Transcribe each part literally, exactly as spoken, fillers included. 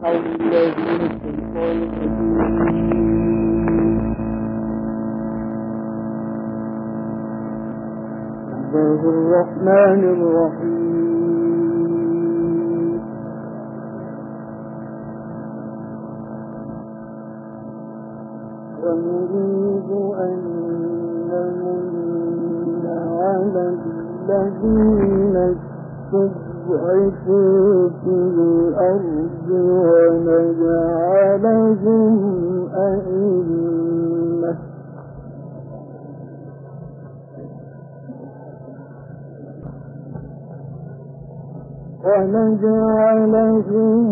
أعوذ بالله من الشيطان الرجيم. بسم الله الرحمن الرحيم. ونريد أن نمن على الذين استضعفوا في الأرض ونجعلهم أئمة ونجعلهم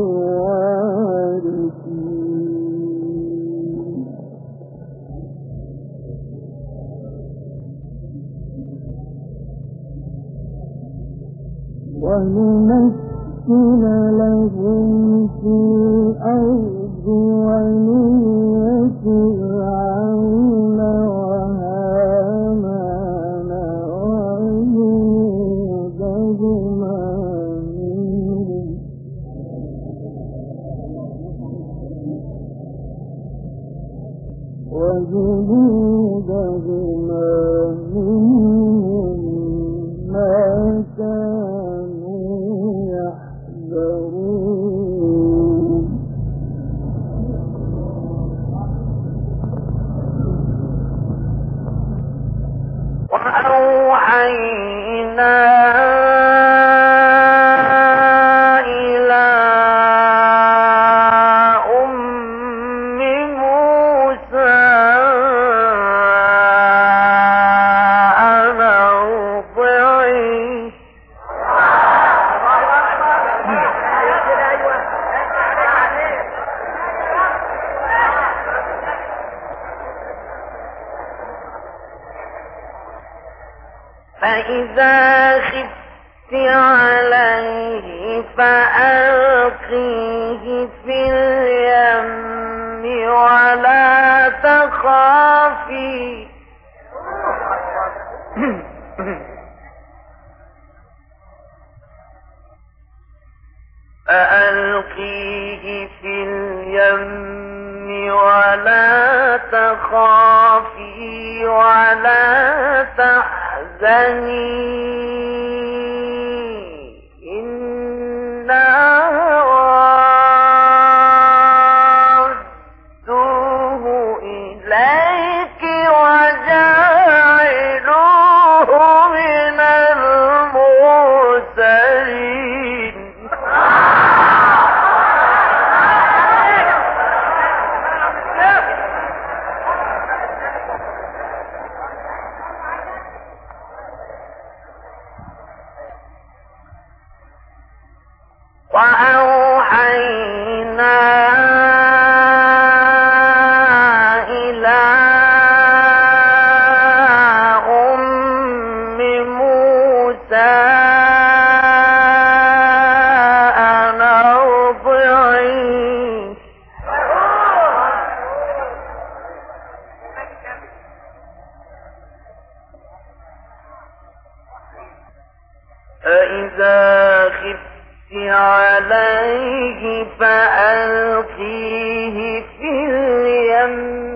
الوارثين ونمكن لهم في الأرض ونري فرعون وهامان وجنودهما منهم وجنودهما منهم ما كانوا يحذرون. وأوحينا إلى أم موسى أن أرضعيه فإذا خفت عليه فألقيه في اليم ولا تخافي فألقيه في اليم ولا تخافي ولا تحزني إنا رادوه إليك وجاعلوه من المرسلين. وأوحينا إلى أم موسى أن أرضعيه فإذا خفت عليه فألقيه في اليم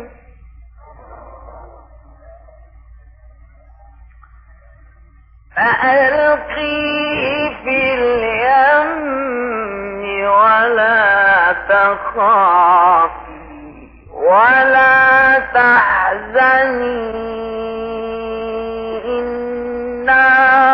فألقيه في اليم ولا تخافي ولا تحزني إنا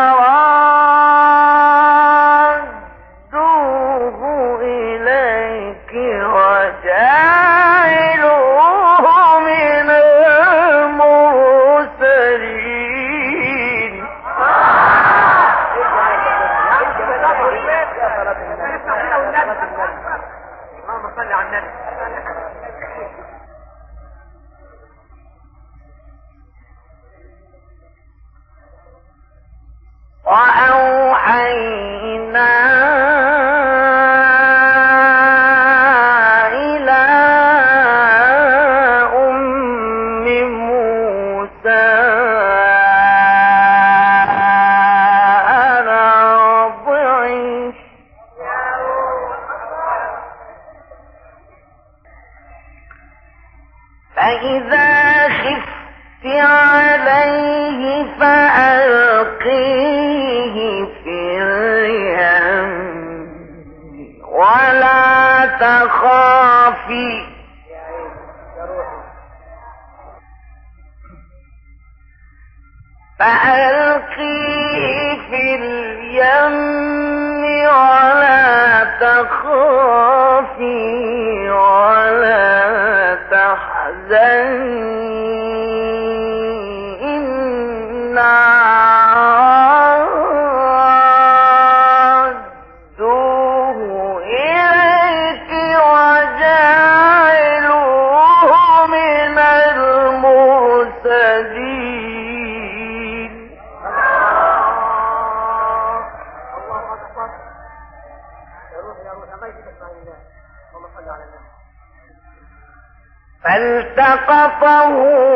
وأوحينا إلى أم موسى أن أرضعيه فإذا خفت عليه فألقيه في اليم ولا تخافي فألقيه في اليم ولا تخافي ولا تحزني إنا رادوه إليك وجاعلوه من المرسلين. فالتقطه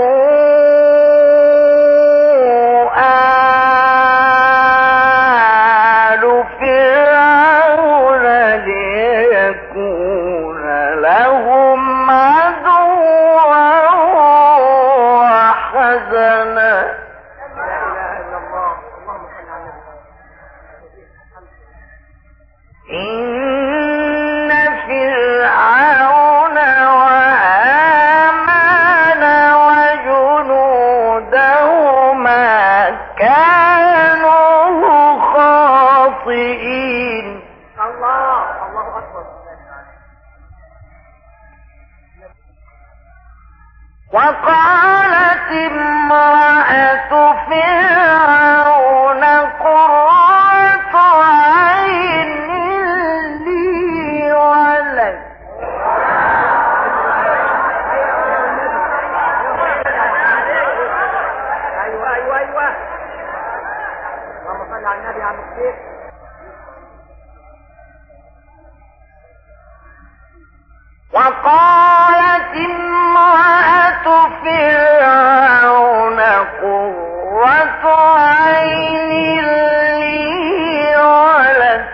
آل فرعون ليكون لهم عدوا وحزنا. إن فرعون وهامان وجنودهما كانوا خاطئين. الله الله أكبر. وقالت امرأة فرعون قرة عين لي ولك. ايوه ايوه ايوه اللهم صل على النبي يا عم الشيخ. وقالت امرأة فرعون قرة عين لي ولك.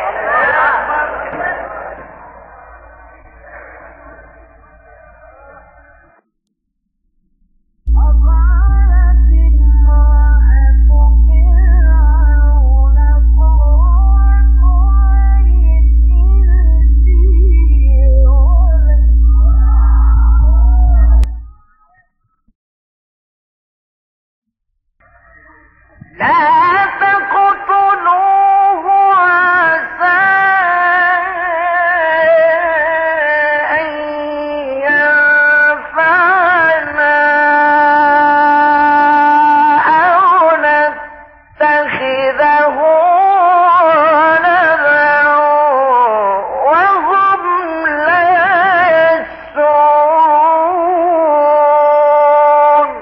لا تقتلوه عسى أن ينفعنا أو نتخذه ولدا وهم لا يشعرون.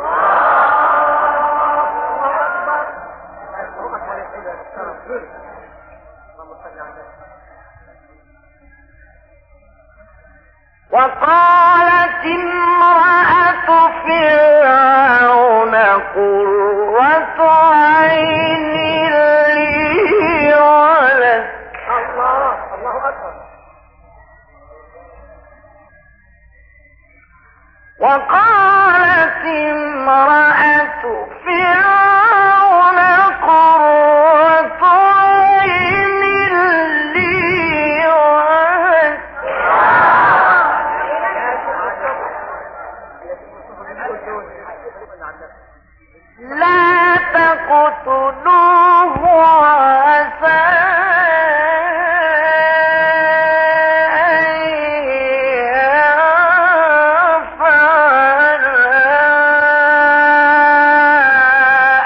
وقالت امرأة فرعون قرة عين لي ولك. الله الله أكبر. وقالت امرأة فرعون قرة عين لي ولك. لا تقتلوه عسى أن ينفعنا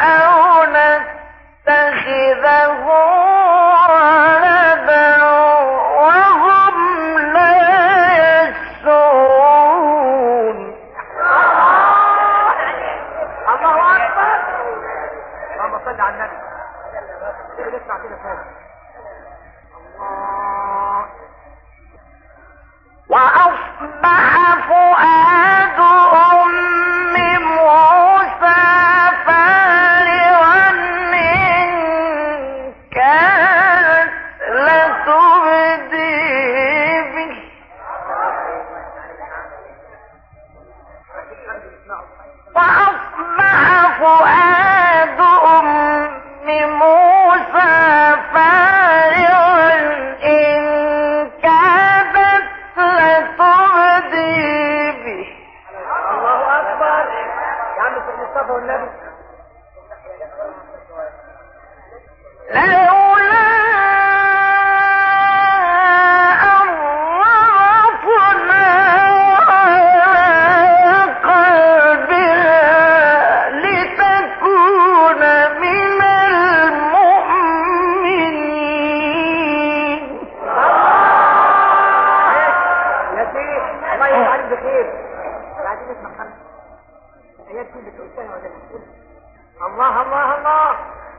الله الله الله.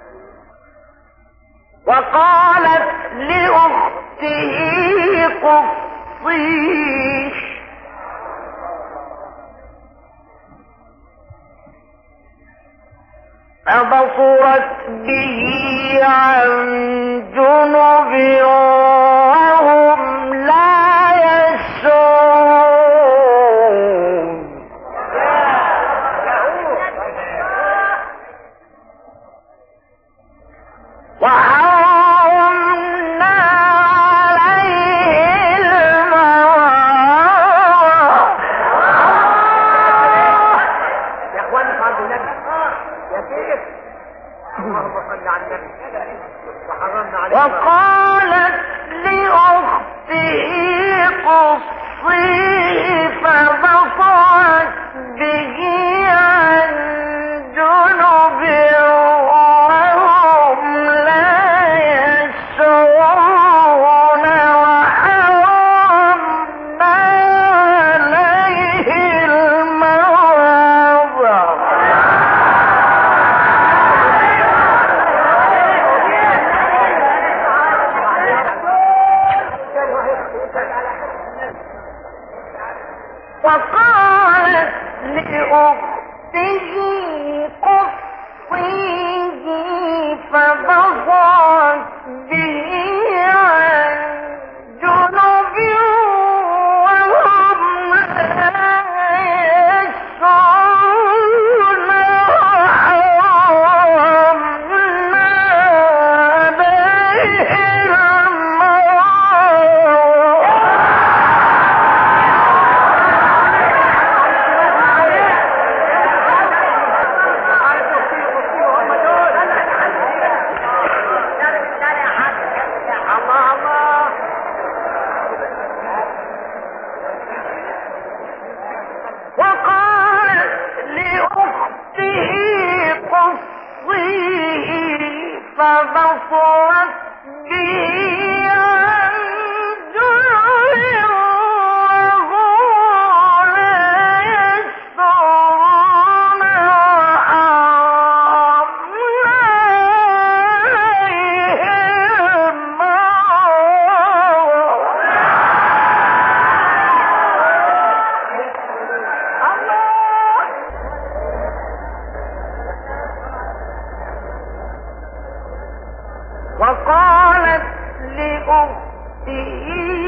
وقالت لأخته قصيه فبصرت به عن جنب وهم لا يشعرون. وحرمنا عليه المراضع. يا اخواني صلوا النبي يا سيد. اللهم صل على النبي. وحرمنا عليه وقالت لأخته قصيه فبصرت به عن جنب وهم لا يشعرون. وحرمنا عليه المراضع. وقالت لأخته قصيه فبصرت به عن جنب وهم لا يشعرون. وحرمنا عليه المراضع. وقالت لأخته قصيه فبصرت به عن جنب وهم لا يشعرون. وحرمنا عليه وقالت لأخته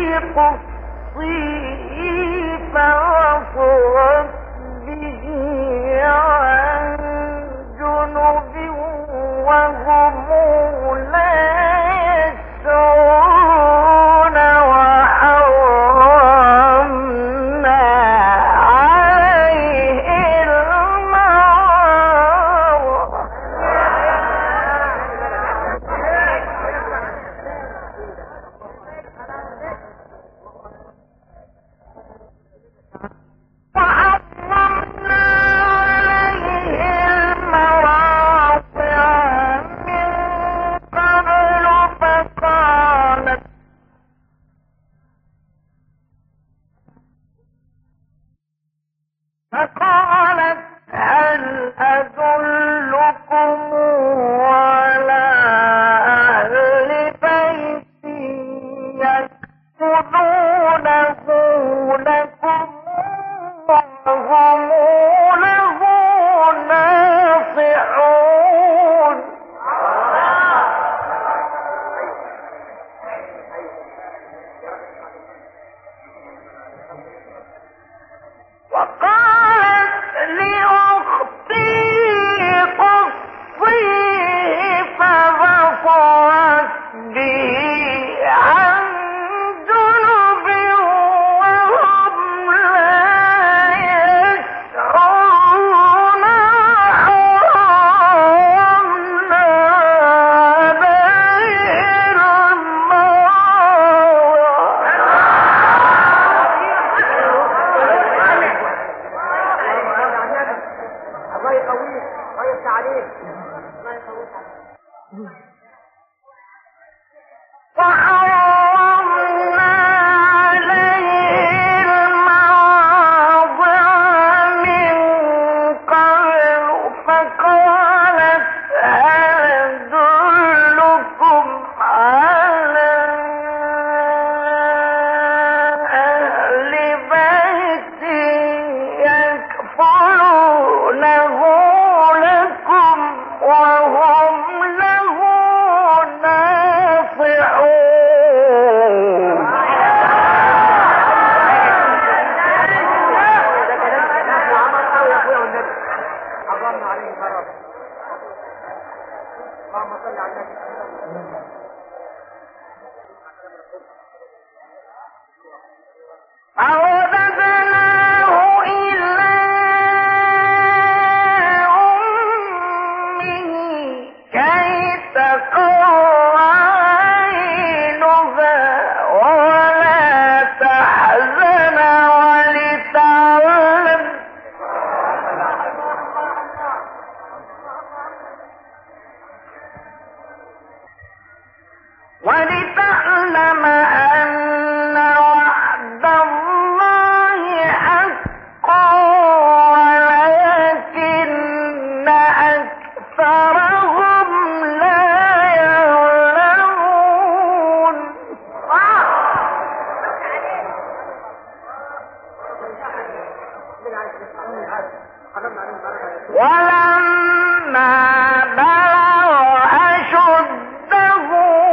قصيه فبصرت به عن جنب وهم لا يشعرون. وحرمنا عليه المراضع. وحرمنا عليه المراضع من قبل فقالت فقالت هل أدلكم على أهل بيت يكفلونه لكم وهم له ناصحون. وقالت لأخته قصيه فبصرت به عن جنب ولتعلم أن وعد الله حق ولكن أكثرهم لا يعلمون. ولما بلغ أشده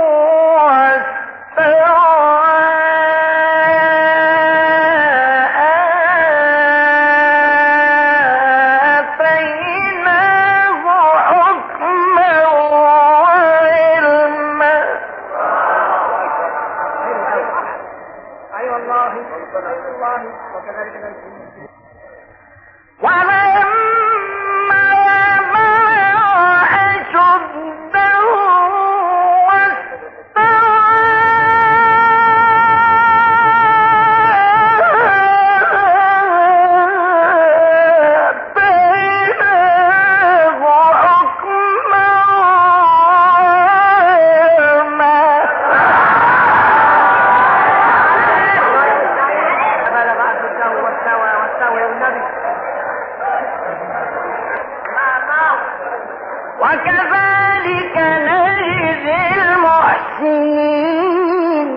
وكذلك نجزي المحسنين.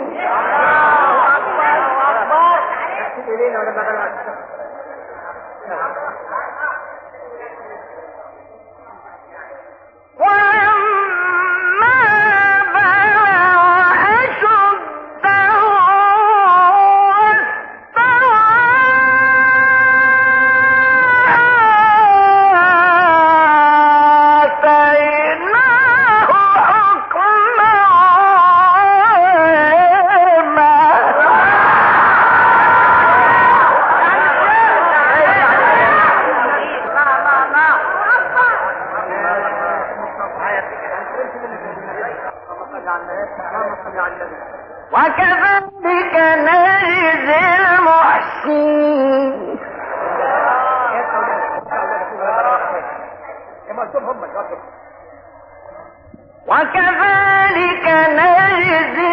ولما بلغ أشده وكذلك نجزي المحسنين. وكذلك نجزي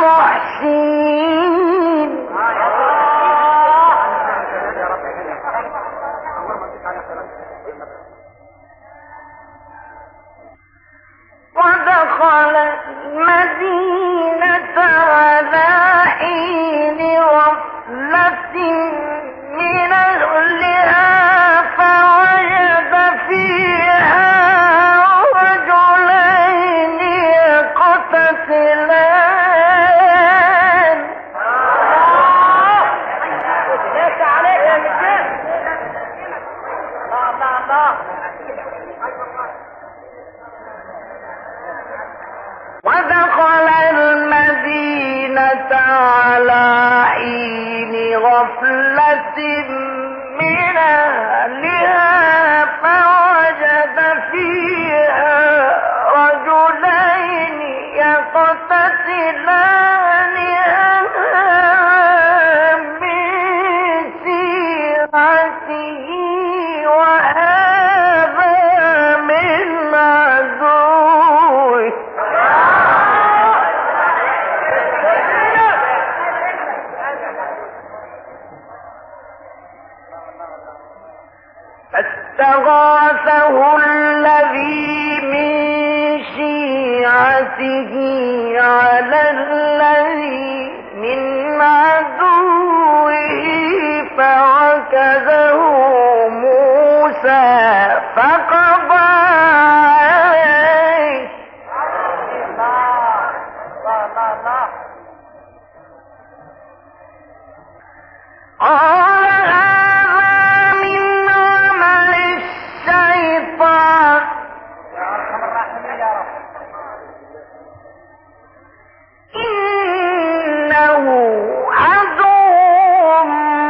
المحسنين. ودخل المدينة على حين غفلة من أهلها فوجد فيها رجلين يقتتلان. ليس عليك يا مسكين. الله الله الله. ودخل المدينة على حين غفلة من أهلها فوجد فيها رجلين يقتتلان من سيرته وهذا من عدوه. فاستغاثه الذي من شيعته على الذي من عدوه فوكزه موسى فقضى عليه. قال هذا من عمل الشيطان إنه عدو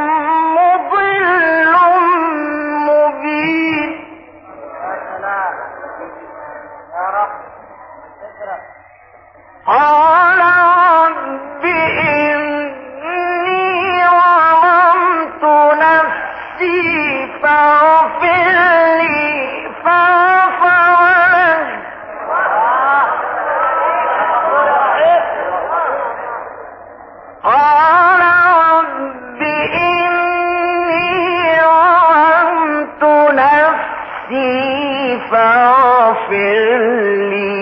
فاغفر لي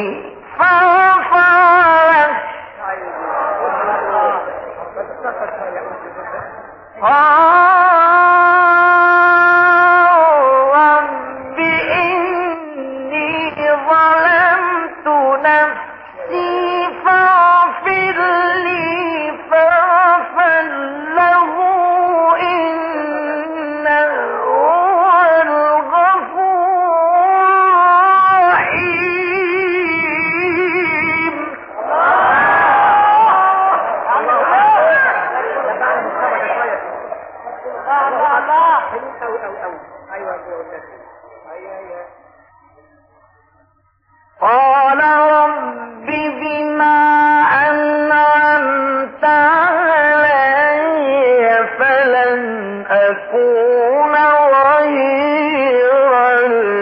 فغفر رب إني ظلمت نفسي فاغفر لي فغفر له إنه هو الغفور الرحيم. قال رب بما أنعمت علي فلن أكون ظهيرا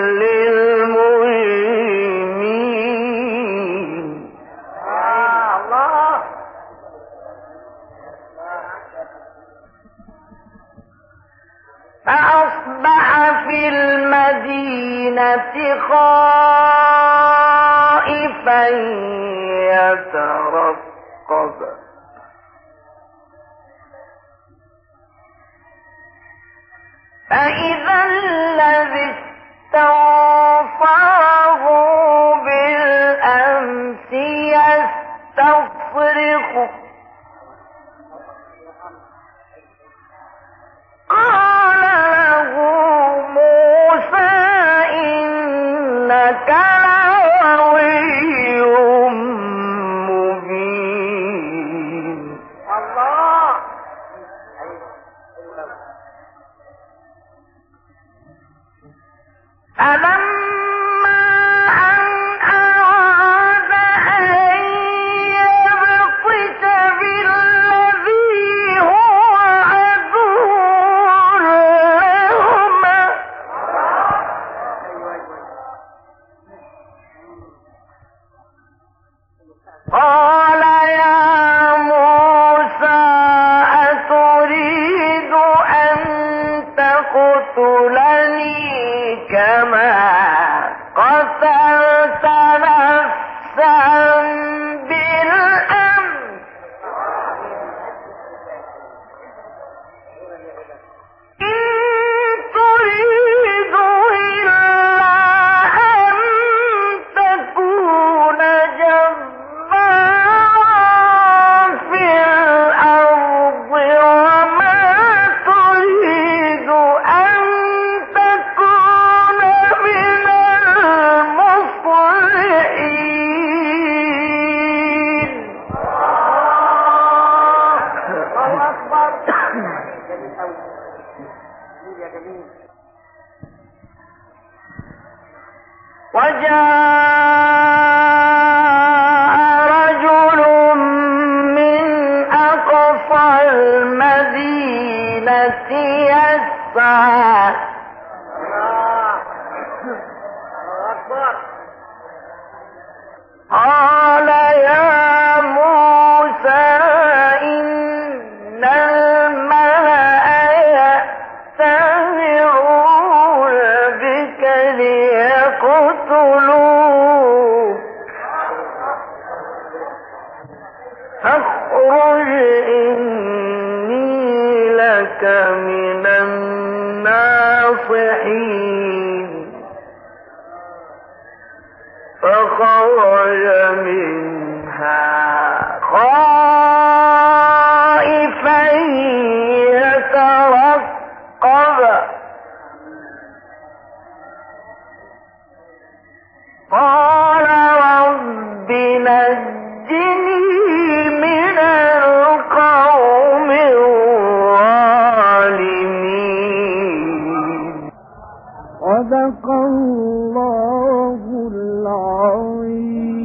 للمجرمين. فأصبح في المدينة خائفا يترقب فإذا الذي استنصره بالأمس يستصرخه قال له موسى إنك لغوي مبين. الله. فلما أن أراد أن يبطش بالذي هو عدو لهما قال يا موسى أتريد أن تقتلني كما قتلت نفسا بالأمس إن تريد إلا أن تكون جبارا في الأرض وما تريد أن تكون من المصلحين. الله أكبر. وجاء رجل من أقصى المدينة يسعى قال يا موسى إن الملأ يأتمرون بك ليقتلوك فاخرج إني لك من الناصحين. فخرج منها خائفا يترقب قال رب نجني من القوم الظالمين. صدق الله العظيم.